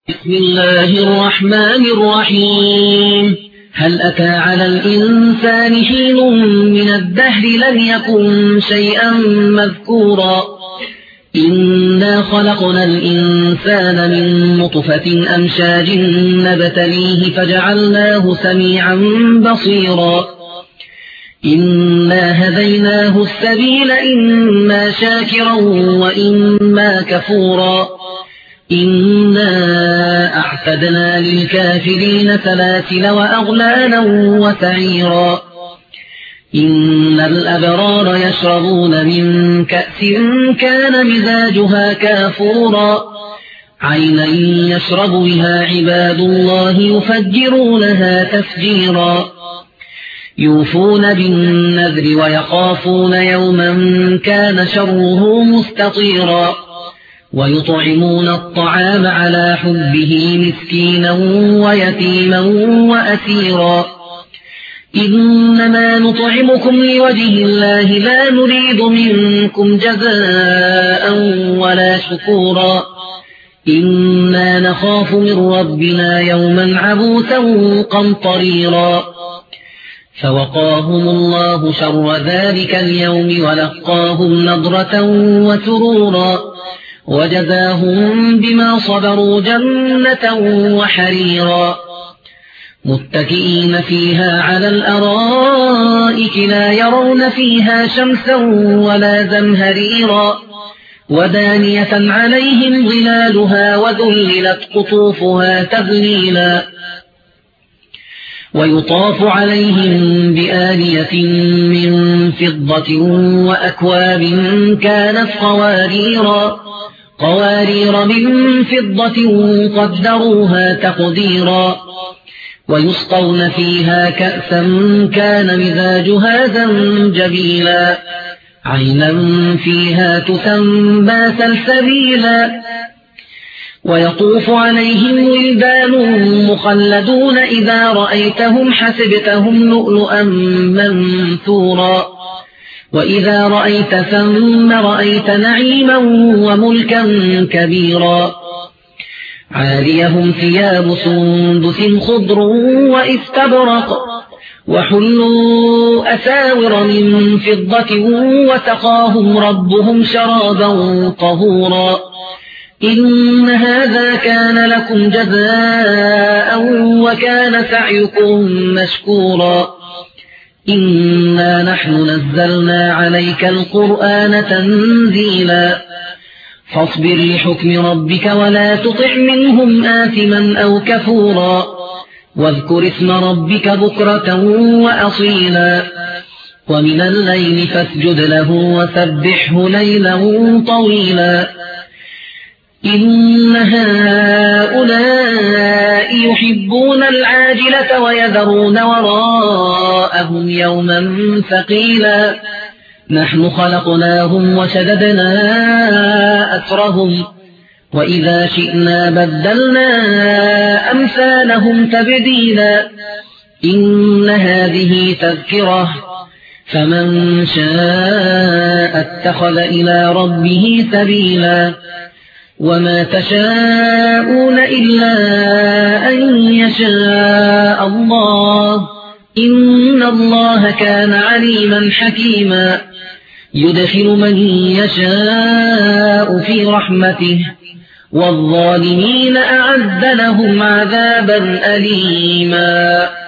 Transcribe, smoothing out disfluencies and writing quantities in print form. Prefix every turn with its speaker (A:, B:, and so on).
A: بسم الله الرحمن الرحيم. هل أتى على الإنسان حين من الدهر لم يكن شيئا مذكورا إنا خلقنا الإنسان من نطفة أمشاج نبتليه فجعلناه سميعا بصيرا إنا هديناه السبيل إما شاكرا وإما كفورا إنا أعتدنا للكافرين سلاسل وأغلالا وسعيرا إن الأبرار يشربون من كأس كان مزاجها كافورا عينا يشرب بها عباد الله يفجرونها تفجيرا يوفون بالنذر ويخافون يوما كان شره مستطيرا ويطعمون الطعام على حبه مسكينا ويتيما وأسيرا إنما نطعمكم لوجه الله لا نريد منكم جزاء ولا شكورا إنا نخاف من ربنا يوما عبوسا قمطريرا فوقاهم الله شر ذلك اليوم ولقاهم نضرة وسرورا وجزاهم بما صبروا جنة وحريرا متكئين فيها على الأرائك لا يرون فيها شمسا ولا زمهريرا ودانية عليهم ظلالها وذللت قطوفها تذليلا ويطاف عليهم بآنية من فضة وأكواب كانت قوارير من فضة قدروها تقديرا ويسقون فيها كأسا كان مزاجها زنجبيلا عينا فيها تسمى سلسبيلا ويطوف عليهم ولدان مخلدون إذا رأيتهم حسبتهم لؤلؤا منثورا وإذا رأيت ثم رأيت نعيما وملكا كبيرا عاليهم ثياب سندس خضر واستبرق وحلوا أساور من فضة وسقاهم ربهم شرابا طهورا إن هذا كان لكم جزاء وكان سعيكم مشكورا إنا نحن نزلنا عليك القرآن تنزيلا فاصبر لحكم ربك ولا تطع منهم آثما أو كفورا واذكر اسم ربك بكرة وأصيلا ومن الليل فاسجد له وسبحه ليلا طويلا إن هؤلاء يحبون العاجلة ويذرون وراءهم يوما ثقيلا نحن خلقناهم وشددنا أسرهم وإذا شئنا بدلنا أمثالهم تبديلا إن هذه تذكرة فمن شاء اتخذ إلى ربه سبيلا وما تشاءون إلا أن يشاء الله إن الله كان عليما حكيما يدخل من يشاء في رحمته والظالمين أعد لهم عذابا أليما.